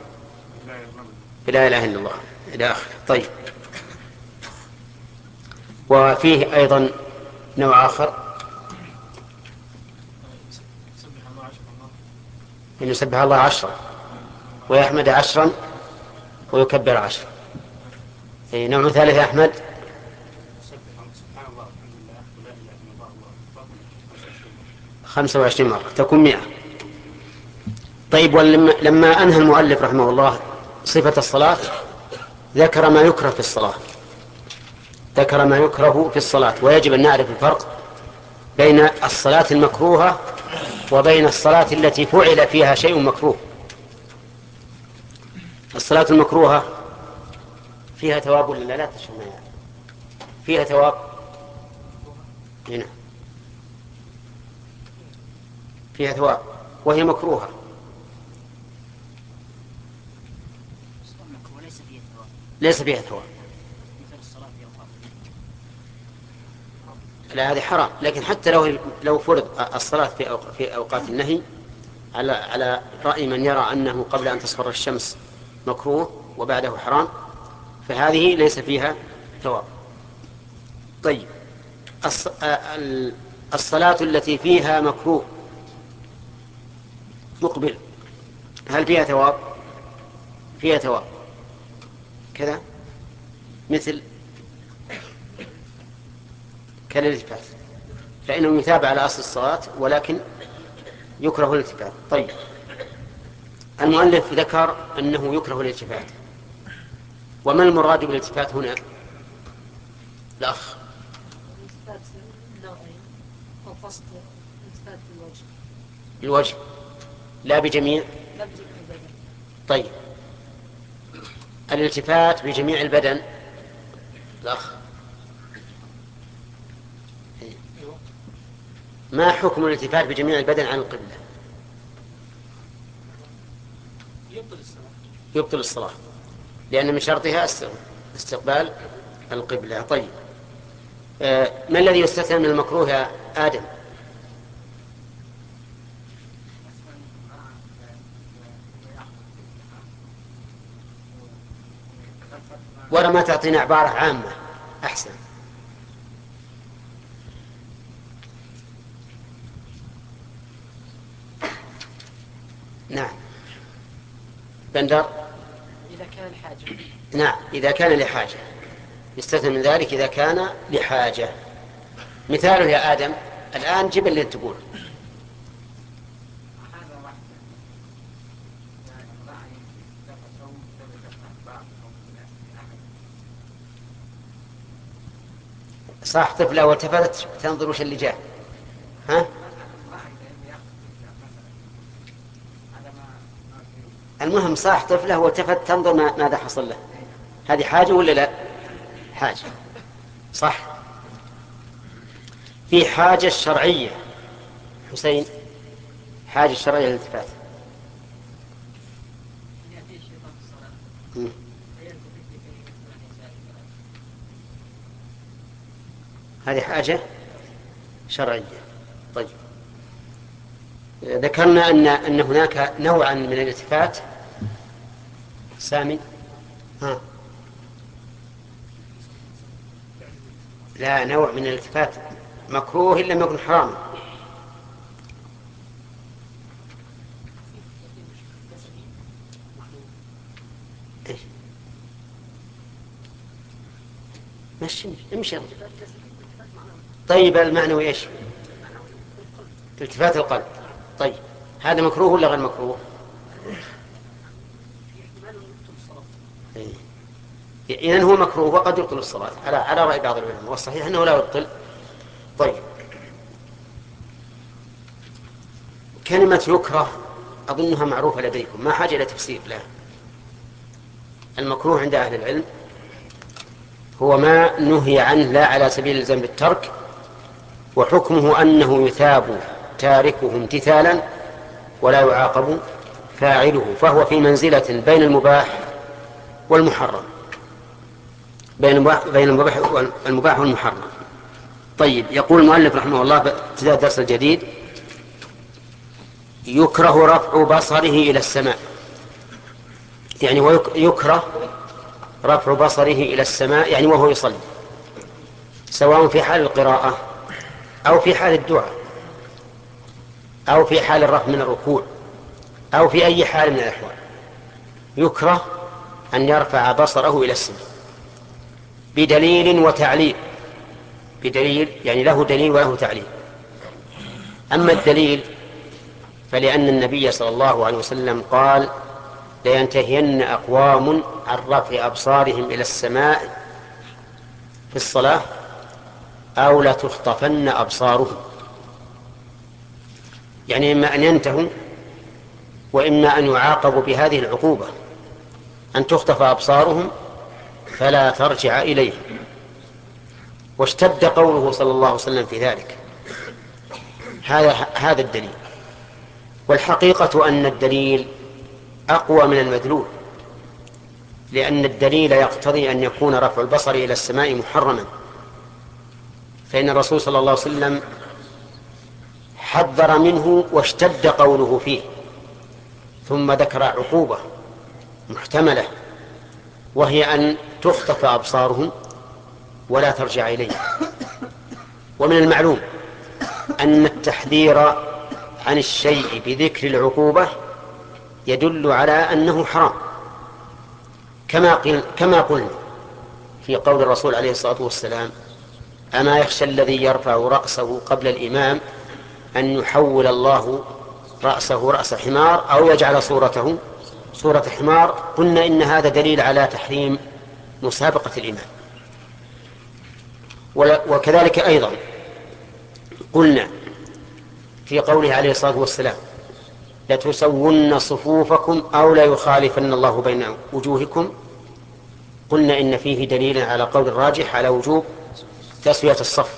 Speaker 1: لا إله إلا الله إلى آخره. طيب، وفيه أيضا نوع آخر أن يسبح الله عشرا ويحمد عشرا ويكبر عشرا. نوع ثالث يا أحمد خمسة وعشرين مرة تكون مئة. طيب، ولما أنهى المؤلف رحمه الله صفة الصلاة ذكر ما يكره في الصلاة ذكر ما يكره في الصلاة ويجب أن نعرف الفرق بين الصلاة المكروهة وبين الصلاة التي فعل فيها شيء مكروه. الصلاة المكروهة فيها ثواب ولا لا تشمع؟ فيها ثواب هنا، فيها ثواب وهي مكروهة. ليس فيها ثواب. لا، هذه حرام. لكن حتى لو لو فرض الصلاة في في أوقات النهي على على رأي من يرى أنه قبل أن تصفر الشمس مكروه وبعده حرام، فهذه ليس فيها ثواب. طيب، الصلاة التي فيها مكروه مقبل هل فيها ثواب؟ فيها ثواب كذا، مثل كالالتفات، فإنه يتابع على أصل الصلاة ولكن يكره الالتفات. طيب، المؤلف ذكر أنه يكره الالتفات. وما المراد بالالتفات هنا؟ الأخ
Speaker 7: الالتفات نوعين، القصد الالتفات بالوجه
Speaker 1: الوجه لا بجميع.
Speaker 7: لا بجميع البدن.
Speaker 1: طيب، الالتفات بجميع البدن الأخ ما حكم الالتفات بجميع البدن عن القبلة؟
Speaker 4: يبطل الصلاة.
Speaker 1: يبطل الصلاة لأن من شرطها استقبال القبلة. طيب، آه ما الذي يستثنى من المكروه يا آدم؟ ولا ما تعطينا عبارة عامة أحسن. نعم بندر.
Speaker 7: إذا كان الحاجة.
Speaker 1: نعم، إذا كان لحاجة يستثنى من ذلك إذا كان لحاجة. مثاله يا آدم الآن جيب اللي تقول. صح، طفلة والتفتت تنظر وش اللي جاء. ها؟ المهم صح، طفلة والتفت تنظر ماذا حصل له. هذه حاجة ولا لا؟ حاجة. صح. في حاجة الشرعية حسين، حاجة الشرعية للالتفات. هذه حاجة شرعية. طيب، ذكرنا أن أن هناك نوعا من الالتفات. سامي ها لا، نوع من الالتفات مكروه إلا لم يكن حراما. مشي امشي. طيب، المعنوي ايش؟ التفات القلب. طيب، هذا مكروه ولا غير مكروه؟ إذن هو مكروه وقد يبطل الصلاة على على رأي بعض العلماء، والصحيح أنه لا يبطل. طيب، كلمة يكره أظنها معروفة لديكم، ما حاجة إلى تفسير لها. المكروه عند أهل العلم هو ما نهي عنه لا على سبيل الزم بالترك، وحكمه أنه يثاب تاركه امتثالا ولا يعاقب فاعله، فهو في منزلة بين المباح والمحرم، بين المباح والمباح والمحرم. طيب، يقول المؤلف رحمه الله ابتداء الدرس الجديد: يكره رفع بصره إلى السماء، يعني ويكره رفع بصره إلى السماء يعني وهو يصلي، سواء في حال القراءة أو في حال الدعاء أو في حال الرفع من الركوع أو في أي حال من الأحوال، يكره أن يرفع بصره إلى السماء بدليل وتعليل. بدليل يعني له دليل وله تعليل. أما الدليل فلأن النبي صلى الله عليه وسلم قال: لينتهين أقوام عن رفع أبصارهم إلى السماء في الصلاة أو لتخطفن أبصارهم، يعني إما أن ينتهوا وإما أن يعاقبوا بهذه العقوبة، أن تخطف أبصارهم فلا ترجع إليهم. واشتد قوله صلى الله عليه وسلم في ذلك. هذا هذا الدليل. والحقيقة أن الدليل أقوى من المدلول، لأن الدليل يقتضي أن يكون رفع البصر إلى السماء محرما، فإن الرسول صلى الله عليه وسلم حذر منه واشتد قوله فيه، ثم ذكر عقوبة محتملة وهي أن تخطف أبصارهم ولا ترجع إليه. ومن المعلوم أن التحذير عن الشيء بذكر العقوبة يدل على أنه حرام، كما قل كما قلنا في قول الرسول عليه الصلاة والسلام: أما يخشى الذي يرفع رأسه قبل الإمام أن يحول الله رأسه رأس حمار أو يجعل صورته صورة حمار. قلنا إن هذا دليل على تحريم مسابقة الإمام. وكذلك أيضا قلنا في قوله عليه الصلاة والسلام: لتسون صفوفكم أو لا يخالفن الله بين وجوهكم. قلنا إن فيه دليل على قول الراجح على وجوب تسوية الصف.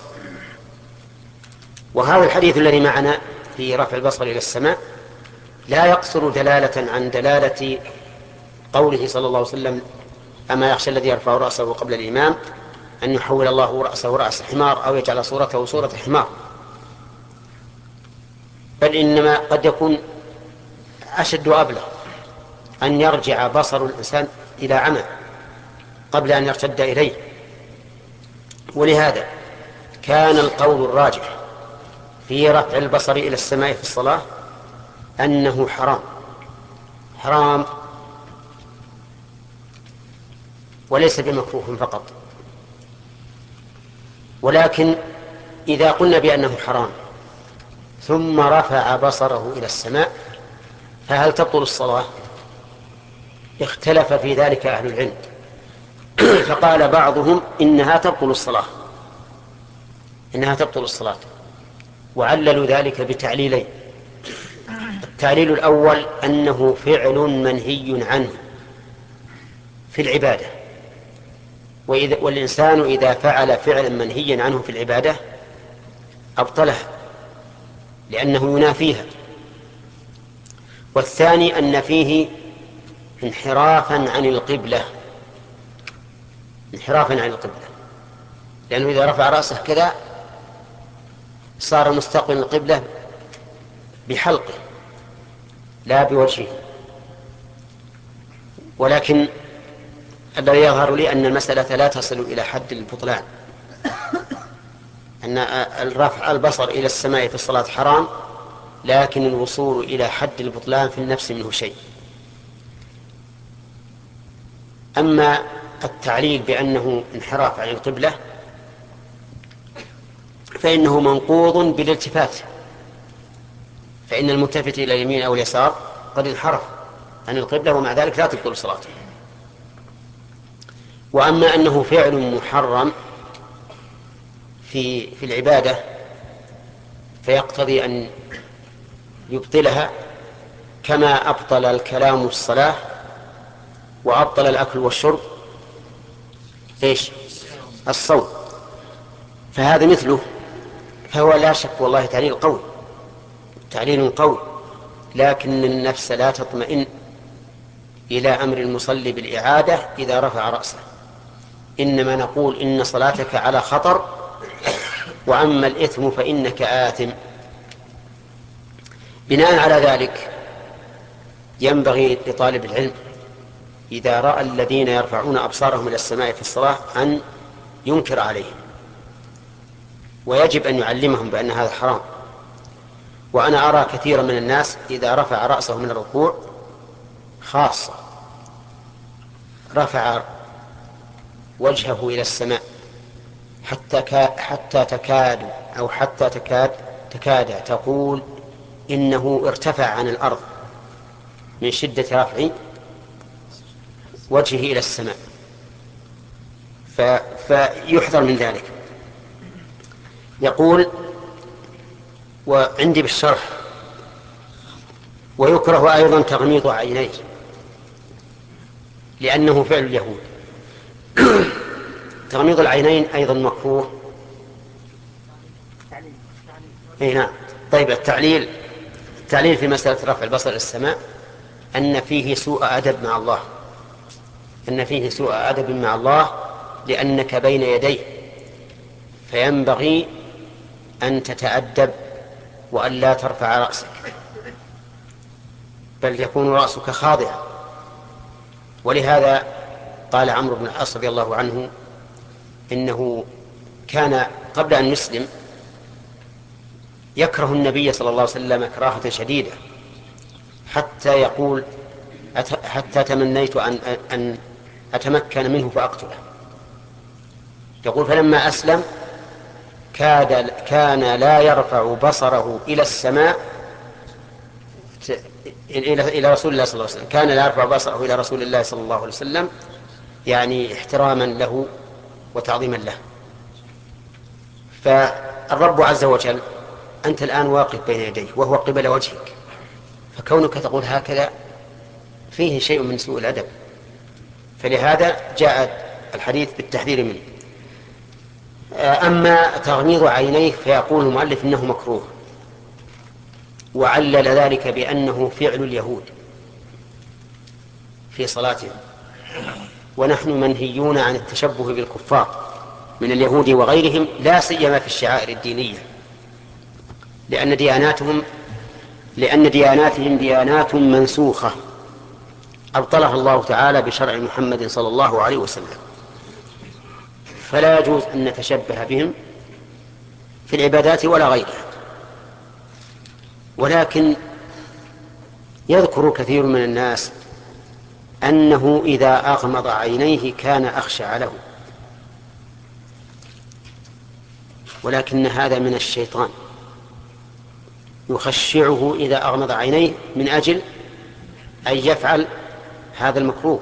Speaker 1: وهذا الحديث الذي معنا في رفع البصر إلى السماء لا يقصر دلالة عن دلالة قوله صلى الله عليه وسلم: أما يخشى الذي يرفع رأسه قبل الإمام أن يحول الله رأسه رأس حمار أو يجعل صورته صورة حمار، بل إنما قد يكون أشد وأبلغ أن يرجع بصر الإنسان إلى عمى قبل أن يرتد إليه. ولهذا كان القول الراجح في رفع البصر إلى السماء في الصلاة أنه حرام حرام وليس بمكروه فقط. ولكن إذا قلنا بأنه حرام ثم رفع بصره إلى السماء فهل تبطل الصلاة؟ اختلف في ذلك أهل العلم، فقال بعضهم إنها تبطل الصلاة إنها تبطل الصلاة وعللوا ذلك بتعليلين. التعليل الأول أنه فعل منهي عنه في العبادة، وإذا والإنسان إذا فعل فعلا منهيا عنه في العبادة أبطله لأنه ينافيها. والثاني أن فيه انحرافا عن القبلة انحرافا عن القبلة لأنه إذا رفع رأسه كذا صار مستقبل القبلة بحلقه لا بوجهه. ولكن الذي يظهر لي أن المسألة لا تصل إلى حد البطلان، أن الرفع البصر إلى السماء في الصلاة حرام، لكن الوصول إلى حد البطلان في النفس منه شيء. أما التعليل بأنه انحراف عن القبلة فإنه منقوض بالالتفات، فإن الملتفت إلى اليمين أو اليسار قد انحرف عن القبلة ومع ذلك لا تبطل صلاته. وأما أنه فعل محرم في في العبادة فيقتضي أن يبطلها كما أبطل الكلام الصلاة وأبطل الأكل والشرب إيش الصوم، فهذا مثله، فهو لا شك والله تعليل قوي تعليل قوي لكن النفس لا تطمئن إلى أمر المصلي بالإعادة إذا رفع رأسه، إنما نقول إن صلاتك على خطر، وأما الإثم فإنك آثم. بناء على ذلك ينبغي لطالب العلم إذا رأى الذين يرفعون أبصارهم إلى السماء في الصلاة أن ينكر عليهم، ويجب أن يعلمهم بأن هذا حرام. وأنا أرى كثيرا من الناس إذا رفع رأسه من الركوع خاصة رفع وجهه إلى السماء حتى حتى تكاد أو حتى تكاد تكاد تقول إنه ارتفع عن الأرض من شدة رفع وجهه إلى السماء، فيحذر من ذلك. يقول وعندي بالشرح: ويكره أيضا تغميض عينيه لأنه فعل اليهود. تغميض العينين أيضا مكروه. اي نعم. طيب التعليل التعليل في مسألة رفع البصر إلى السماء أن فيه سوء أدب مع الله، أن فيه سوء أدب مع الله لأنك بين يديه، فينبغي أن تتأدب وأن لا ترفع رأسك، بل يكون رأسك خاضعا. ولهذا قال عمرو بن العاص رضي الله عنه إنه كان قبل أن يسلم يكره النبي صلى الله عليه وسلم كراهة شديدة، حتى يقول حتى تمنيت أن, أن أتمكن منه فأقتله. يقول فلما أسلم كاد كان لا يرفع بصره إلى السماء إلى رسول الله صلى الله عليه وسلم، كان لا يرفع بصره إلى رسول الله صلى الله عليه وسلم، يعني احتراما له وتعظيما له. فالرب عز وجل أنت الآن واقف بين يديه وهو قبل وجهك، فكونك تقول هكذا فيه شيء من سوء الأدب، فلهذا جاء الحديث بالتحذير منه. أما تغميض عينيه فيقول المؤلف إنه مكروه، وعلل ذلك بأنه فعل اليهود في صلاتهم، ونحن منهيون عن التشبه بالكفار من اليهود وغيرهم، لا سيما في الشعائر الدينية، لأن دياناتهم لأن دياناتهم ديانات منسوخة أبطلها الله تعالى بشرع محمد صلى الله عليه وسلم، فلا يجوز أن نتشبه بهم في العبادات ولا غيرها. ولكن يذكر كثير من الناس أنه إذا أغمض عينيه كان أخشع له، ولكن هذا من الشيطان، يخشعه إذا أغمض عينيه من أجل أن يفعل هذا المكروه.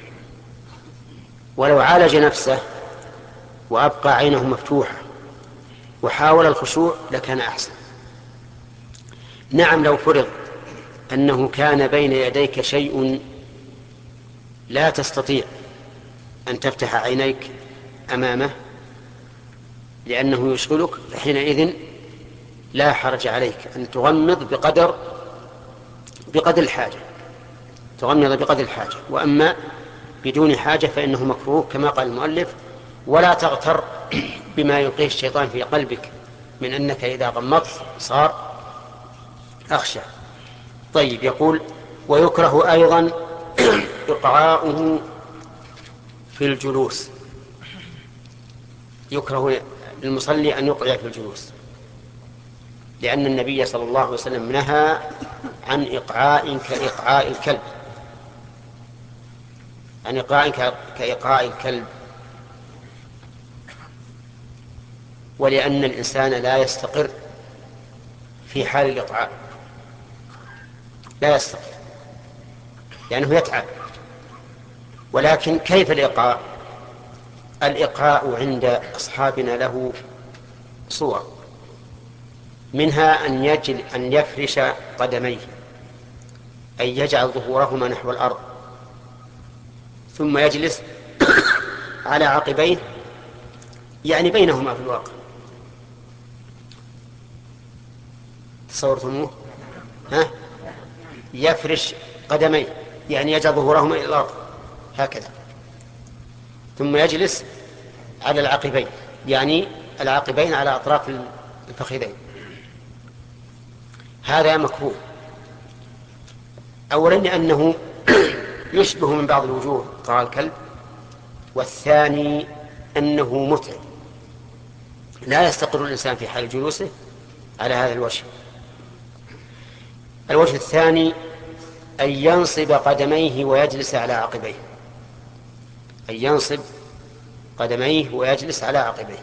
Speaker 1: ولو عالج نفسه وأبقى عينه مفتوحة وحاول الخشوع لكان أحسن. نعم، لو فرض أنه كان بين يديك شيء لا تستطيع أن تفتح عينيك أمامه لأنه يشغلك، فحينئذ لا حرج عليك أن تغمض بقدر بقدر الحاجة تغمض بقدر الحاجة. وأما بدون حاجة فإنه مكروه كما قال المؤلف: ولا تغتر بما يلقيه الشيطان في قلبك من أنك إذا غمضت صار أخشى. طيب، يقول: ويكره أيضا إقعاؤه في الجلوس، يكره للمصلي أن يقعد في الجلوس، لأن النبي صلى الله عليه وسلم نهى عن إقعاء كإقعاء الكلب عن إقعاء كإقعاء الكلب ولأن الإنسان لا يستقر في حال الإقعاء، لا يستقر لأنه يتعب. ولكن كيف الإقعاء؟ الإقعاء عند أصحابنا له صور، منها أن يجل أن يفرش قدميه، أي يجعل ظهورهما نحو الأرض ثم يجلس على عقبيه، يعني بينهما في الواقع. تصورتموه؟ ها؟ يفرش قدميه، يعني يجعل ظهورهما إلى الأرض هكذا، ثم يجلس على العقبين، يعني العقبين على أطراف الفخذين. هذا مكروه، أولا لأنه يشبه من بعض الوجوه قرار الكلب، والثاني أنه متعب، لا يستقر الإنسان في حال جلوسه على هذا الوجه. الوجه الثاني أن ينصب قدميه ويجلس على عقبيه، أن ينصب قدميه ويجلس على عقبيه،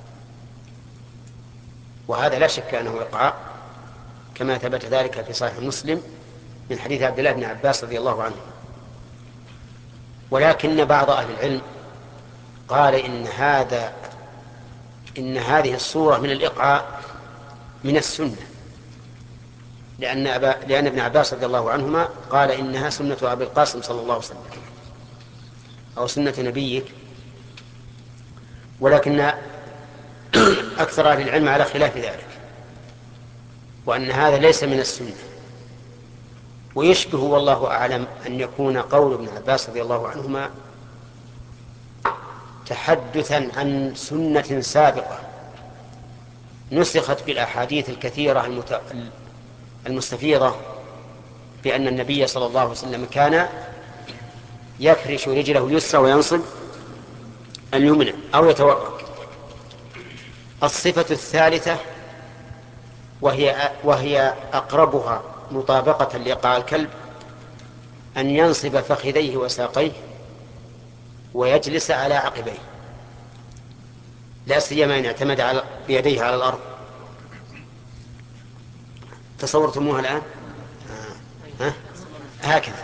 Speaker 1: وهذا لا شك أنه إقعاء، كما ثبت ذلك في صحيح مسلم من حديث عبد الله بن عباس رضي الله عنه. ولكن بعض أهل العلم قال إن هذا إن هذه الصورة من الإقعاء من السنة، لأن, أبا لأن ابن عباس رضي الله عنهما قال إنها سنة أبي القاسم صلى الله عليه وسلم أو سنة نبيك، ولكن أكثر أهل العلم على خلاف ذلك، وأن هذا ليس من السنة. ويشبه والله أعلم أن يكون قول ابن عباس رضي الله عنهما تحدثا عن سنة سابقة نسخت بالأحاديث الكثيرة المستفيضة بأن النبي صلى الله عليه وسلم كان يفرش رجله اليسرى وينصب اليمنى أو يتورك. الصفة الثالثة وهي, وهي أقربها مطابقة لإيقاع الكلب أن ينصب فخذيه وساقيه ويجلس على عقبيه، لا سيما إن اعتمد على بيديه على الأرض. تصورتموها الآن؟ آه. ها؟ هكذا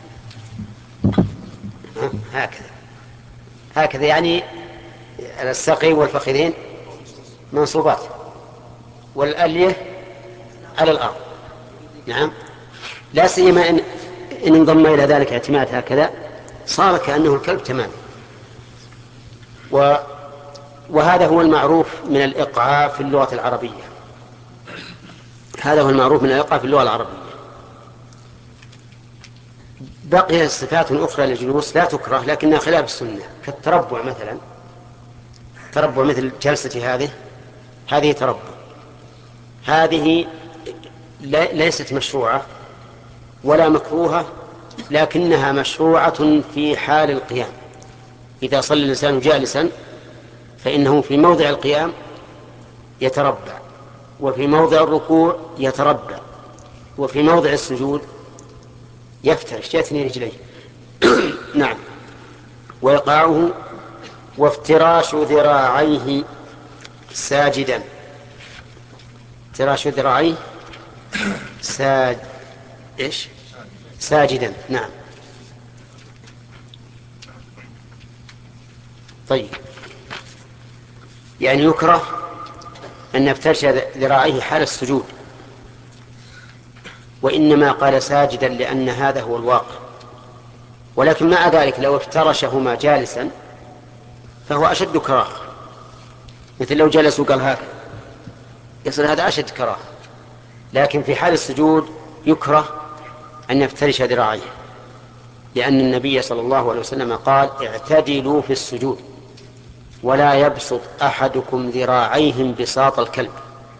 Speaker 1: ها؟ هكذا هكذا يعني الساقين والفخذين منصوبات والألية على الأرض. نعم، لا سيما إن, إن انضم إلى ذلك اعتماد هكذا صار كأنه الكلب تماما. و... وهذا هو المعروف من الإقعاء في اللغة العربية، هذا هو المعروف من الإقعاء في اللغة العربية. بقي صفات أخرى للجلوس لا تكره لكنها خلاف السنة، كالتربع مثلا، تربع مثل جلسة هذه هذه تربع، هذه ليست مشروعة ولا مكروهة، لكنها مشروعة في حال القيام. إذا صلى الإنسان جالسا فإنه في موضع القيام يتربع، وفي موضع الركوع يتربع، وفي موضع السجود يفترش يثني رجليه. نعم. وإيقاعه وافتراش ذراعيه ساجدا، افتراش ذراعيه ساج... إيش؟ ساجدا. نعم. طيب، يعني يكره أن يفترش ذراعيه حال السجود، وإنما قال ساجدا لأن هذا هو الواقع، ولكن مع ذلك لو افترشهما جالسا فهو أشد كراهة، مثل لو جلسوا قال هذا يصير هذا أشد كراهة. لكن في حال السجود يكره أن يفترش ذراعيه، لأن النبي صلى الله عليه وسلم قال اعتدلوا في السجود ولا يبسط أحدكم ذراعيه بساط الكلب،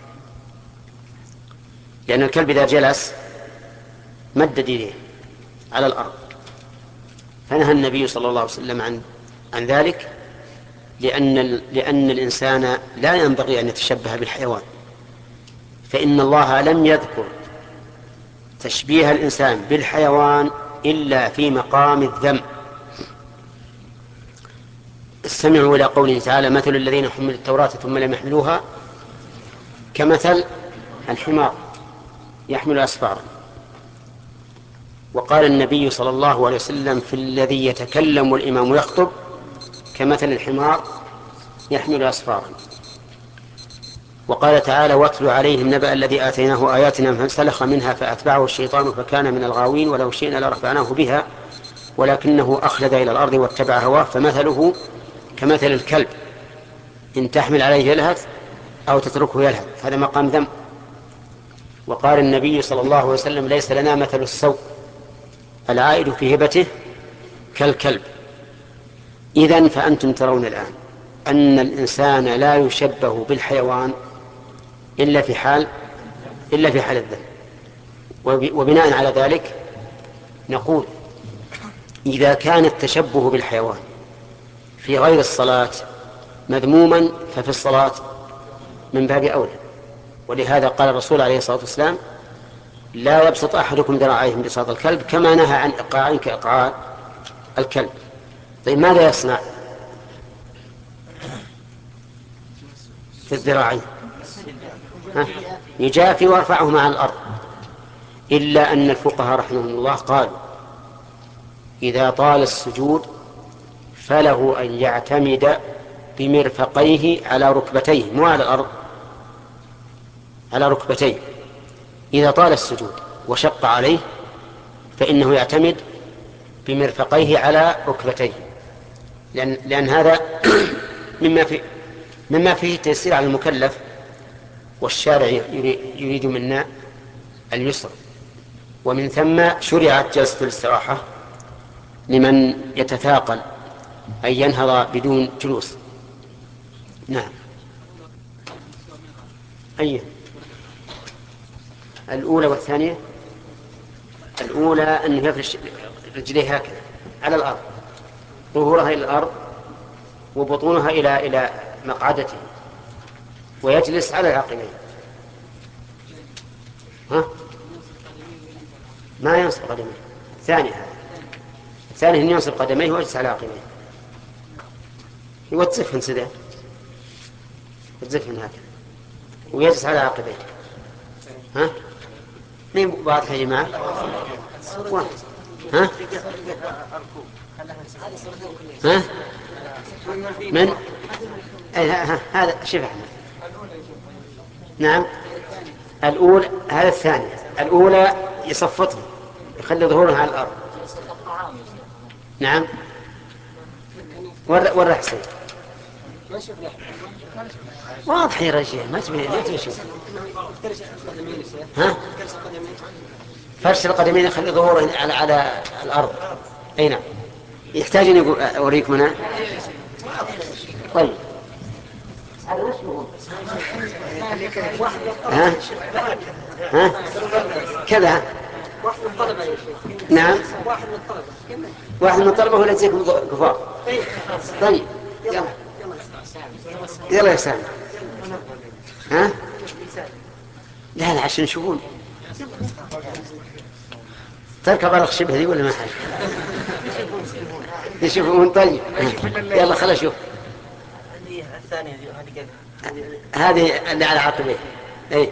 Speaker 1: لأن الكلب إذا جلس مد يديه على الأرض، فنهى النبي صلى الله عليه وسلم عن عن ذلك، لأن لأن الإنسان لا ينبغي أن يتشبه بالحيوان، فإن الله لم يذكر تشبيه الإنسان بالحيوان إلا في مقام الذم. استمعوا إلى قوله تعالى مثل الذين حملوا التوراة ثم لم يحملوها كمثل الحمار يحمل أسفارا. وقال النبي صلى الله عليه وسلم في الذي يتكلم والإمام يخطب كمثل الحمار يحمل أسفارا. وقال تعالى واتل عليهم نبأ الذي آتيناه آياتنا فانسلخ منها فأتبعه الشيطان فكان من الغاوين ولو شئنا لرفعناه بها ولكنه أخلد إلى الأرض واتبع هواه فمثله كمثل الكلب إن تحمل عليه يلهث أو تتركه يلهث. هذا مقام ذم. وقال النبي صلى الله عليه وسلم ليس لنا مثل السوء العائد في هبته كالكلب. إذن فأنتم ترون الآن أن الإنسان لا يشبه بالحيوان إلا في حال إلا في حال الذنب. وبناء على ذلك نقول إذا كان التشبه بالحيوان في غير الصلاة مذموما ففي الصلاة من باب أولى. ولهذا قال الرسول عليه الصلاة والسلام لا يبسط أحدكم ذراعيه بساط الكلب كما نهى عن إقعاء كإقعاء الكلب. طيب ماذا يصنع في الذراعين؟ يجافي ويرفعهما عن الأرض. إلا أن الفقهاء رحمهم الله قالوا إذا طال السجود فله أن يعتمد بمرفقيه على ركبتيه، مو على الأرض، على ركبتيه. إذا طال السجود وشق عليه فإنه يعتمد بمرفقيه على ركبتيه، لأن, لأن هذا مما, في مما فيه تيسير على المكلف، والشارع يريد منا اليسر. ومن ثم شرعت جلسة الاستراحة لمن يتثاقل أن ينهض بدون جلوس. نعم. أيه الأولى والثانية؟ الأولى أنه يفرش رجليه هكذا على الأرض، ظهورها إلى الأرض وبطونها إلى إلى مقعدته، ويجلس على العقبين. ها؟ ما ينصب قدميه. الثاني هذا الثاني أن ينصب قدميه ويجلس على عقبيه، يوتزفهن سده، يوتزفهن هكذا ويجلس على عقبيه. ها؟ مين واضح يا جماعة؟ ها؟ ها؟ من؟ أي هذا شوف احنا. نعم الأولى، هذا الثاني. الأولى يصفطها يخلي ظهورها على الأرض. نعم ورا ورا حسين واضح يا رجال، ما تبي ما تبي شيء. ها؟ فرش القدمين يخلي ظهوره على على الأرض. أي نعم. يحتاج أن يقول أوريكم أنا. طيب ها؟ ها؟ كذا. نعم واحد من الطلبة هو الذي يكون كفار. طيب يلا يلا يا سامي. ها؟ لا لا عشان يشوفون. تركب على الخشبة هذه ولا ما حاجة؟ يشوفون. طيب يلا خلا شوف.
Speaker 6: الثانية
Speaker 1: هذه اللي على عقبيه. اي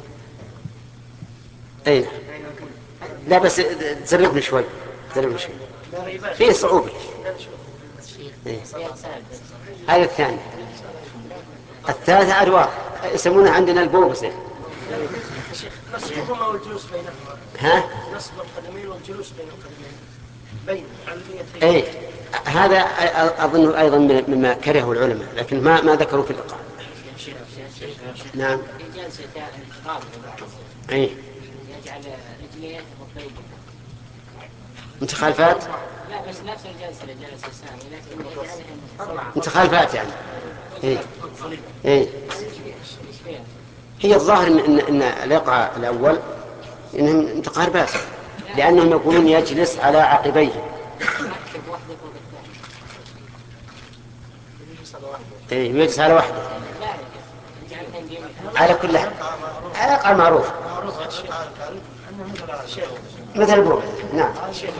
Speaker 1: اي لا بس تزربني شوي، تزربني شوي فيه صعوبة. إيه. هذا الثاني. الثالثة أدوار يسمونها عندنا البوبسة.
Speaker 8: نصبهما والجلوس بينهما.
Speaker 1: ها؟
Speaker 8: نصب القدمين والجلوس بين القدمين. بين علميتين.
Speaker 1: اي هذا أظن أيضا مما كرهه العلماء، لكن ما ما ذكروا في الإقامة. نعم. اي
Speaker 9: يجعل رجليه مطيبة.
Speaker 1: متخالفات؟
Speaker 9: لا بس نفس الجلسة اللي جلس السامي، لكن يجعلها
Speaker 1: متخالفات يعني. اي اي هي الظاهر ان ان الإقعاء الأول انهم متقاربات، لأنهم يقولون يجلس على عقبيه. اي يجلس على واحده. على كل حال الإقعاء معروف مثل البوبز. نعم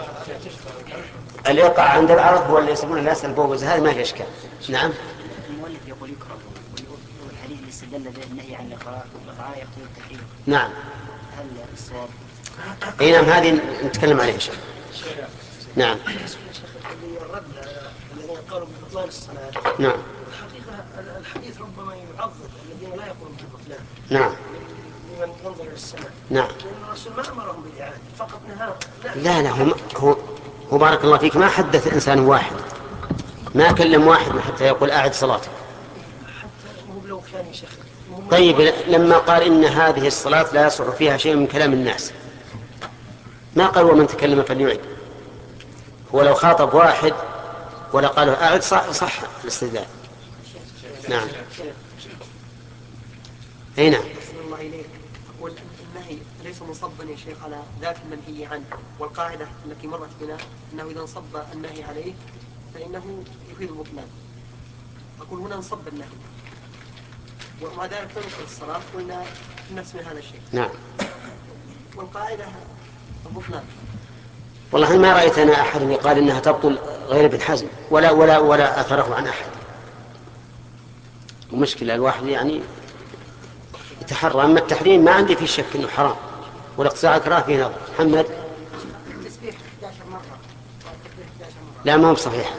Speaker 1: الإقعاء عند العرب هو اللي يسمونه الناس البوبز، هذا ما في إشكال. نعم.
Speaker 10: المؤلف يقول يكره، والحديث اللي استدل به النهي عن الإقعاء يقتضي التحريم.
Speaker 1: نعم.
Speaker 10: هل الصواب؟
Speaker 1: اي نعم هذه نتكلم عليها شيء. نعم.
Speaker 8: الرد الذين قالوا ببطلان الصلاة.
Speaker 1: نعم.
Speaker 8: الحقيقة الحديث ربما يعظم الذين لا يقولون بالبطلان.
Speaker 1: نعم.
Speaker 8: لمن ينظر للسماء.
Speaker 1: نعم.
Speaker 8: لأن الرسول ما أمرهم بالإعادة، فقط نهاهم.
Speaker 1: لا لا هو هو هو بارك الله فيك ما حدث إنسان واحد، ما كلم واحد حتى يقول أعد صلاتك.
Speaker 8: حتى مو لو كان يا شيخ، مو
Speaker 1: طيب لما قال إن هذه الصلاة لا يصح فيها شيء من كلام الناس، ما قال ومن تكلم فليعد؟ هو لو خاطب واحد ولا قاله أعد صح, صح الاستدلال. نعم. أي نعم.
Speaker 11: الله إليك. أقول النهي ليس منصبا يا شيخ على ذات المنهي عنه، والقاعدة التي مرت بنا أنه إذا انصب النهي عليه فإنه يفيد البطلان. أقول هنا انصب النهي ومع ذلك تنقل الصلاة، قلنا نفس من هذا الشيء.
Speaker 1: نعم.
Speaker 11: والقاعدة البطلان.
Speaker 1: والله ما رأيت أنا أحد يقال إنها تبطل غير ابن حزم ولا ولا ولا أثره عن أحد. ومشكلة الواحد يعني يتحرى. أما التحريم ما عندي فيه شك إنه حرام، والاقتصاع كراه فيه نظر. محمد.
Speaker 11: التسبيح إحدى عشرة مرة.
Speaker 1: لا ما هو صحيح،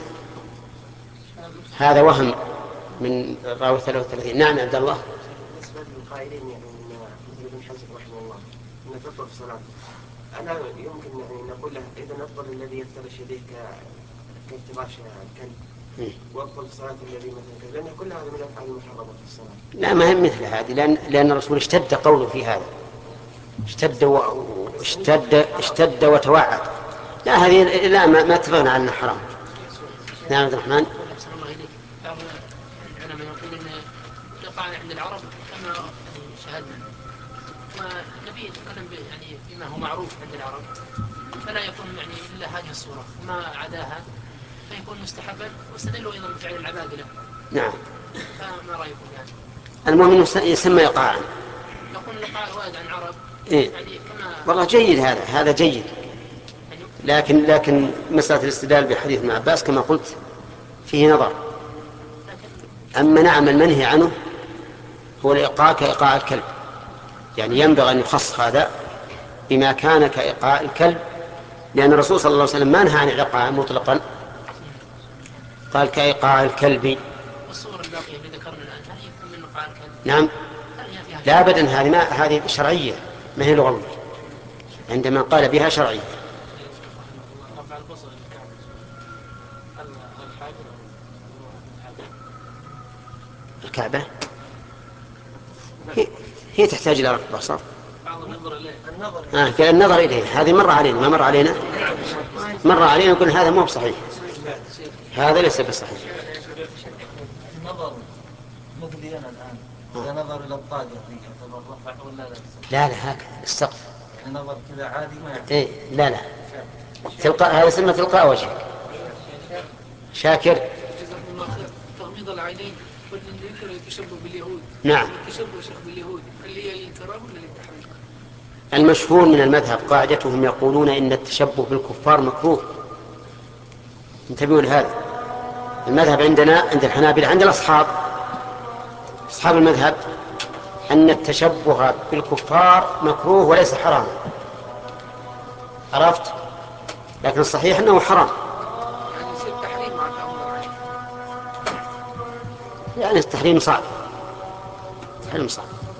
Speaker 1: هذا وهم من راوي ثلاثة وثلاثين. نعم عبد الله.
Speaker 2: بالنسبة للقائلين يعني مثل ابن حزم رحمه الله أن تبطل في صلاته، أنا يمكن يعني نقول له إذا نفضل الذي يفترش يديه كافتراش الكلب وأفضل الصلاة الذي مثلا، لأن كل هذا من الأفعال المحرمة في الصلاة.
Speaker 1: لا ما هي مثل هذه، لأن لأن الرسول اشتد قوله في هذا، اشتد واشتد اشتد وتوعد. لا هذه لا ما, ما اتفقنا على انها حرام. نعم عبد الرحمن.
Speaker 7: العلماء يقول ان القاعده عند العرب كما شاهدنا، والنبي يتكلم يعني بما هو معروف عند العرب، فلا يكون يعني الا هذه الصوره، وما عداها فيكون مستحبا، واستدلوا ايضا بفعل العبادله.
Speaker 1: نعم.
Speaker 7: فما رايكم يعني؟
Speaker 1: المؤمن يسمى ايقاعا.
Speaker 7: يقول الايقاع وارد عن العرب.
Speaker 1: إيه؟
Speaker 7: يعني كما
Speaker 1: والله جيد هذا، هذا جيد. لكن لكن مسألة الاستدلال بحديث ابن عباس كما قلت فيه نظر. أما نعم المنهي عنه هو الإيقاع كإيقاع الكلب، يعني ينبغي أن يخص هذا بما كان كإيقاع الكلب، لأن الرسول صلى الله عليه وسلم ما نهى عن الإيقاع مطلقا، قال كإيقاع الكلب.
Speaker 7: والصور الباقية اللي ذكرنا الآن هل يكون من إيقاع الكلب؟
Speaker 1: نعم. لا أبدا، هذه ما هذه شرعية ما هي لغوية، عندما قال بها شرعية. الكعبة هي, هي تحتاج إلى رفع بصر. آه كان النظر إليه، هذه مر علينا ما مر علينا مر علينا نقول هذا مو بصحيح، هذا ليس بصحيح.
Speaker 12: النظر مغلينا الآن إذا نظر إلى الطاقة يعتبر رفع ولا لا؟
Speaker 1: لا لا هكذا السقف.
Speaker 12: النظر كذا عادي ما يعتبر.
Speaker 1: إيه لا لا تلقاء، هذا سمة تلقاء وجهك. شاكر.
Speaker 7: تغميض العينين والذكر يتشبه باليهود.
Speaker 1: نعم.
Speaker 7: يتشبه شيخ باليهود، هل هي للكرام ولا للتحريم؟
Speaker 1: المشهور من المذهب قاعدتهم يقولون إن التشبه بالكفار مكروه. انتبهوا لهذا المذهب عندنا عند الحنابلة، عند الأصحاب أصحاب المذهب أن التشبه بالكفار مكروه وليس حرام. عرفت؟ لكن الصحيح أنه حرام.
Speaker 7: يعني يصير تحريم مع
Speaker 1: يعني التحريم صعب، التحريم صعب.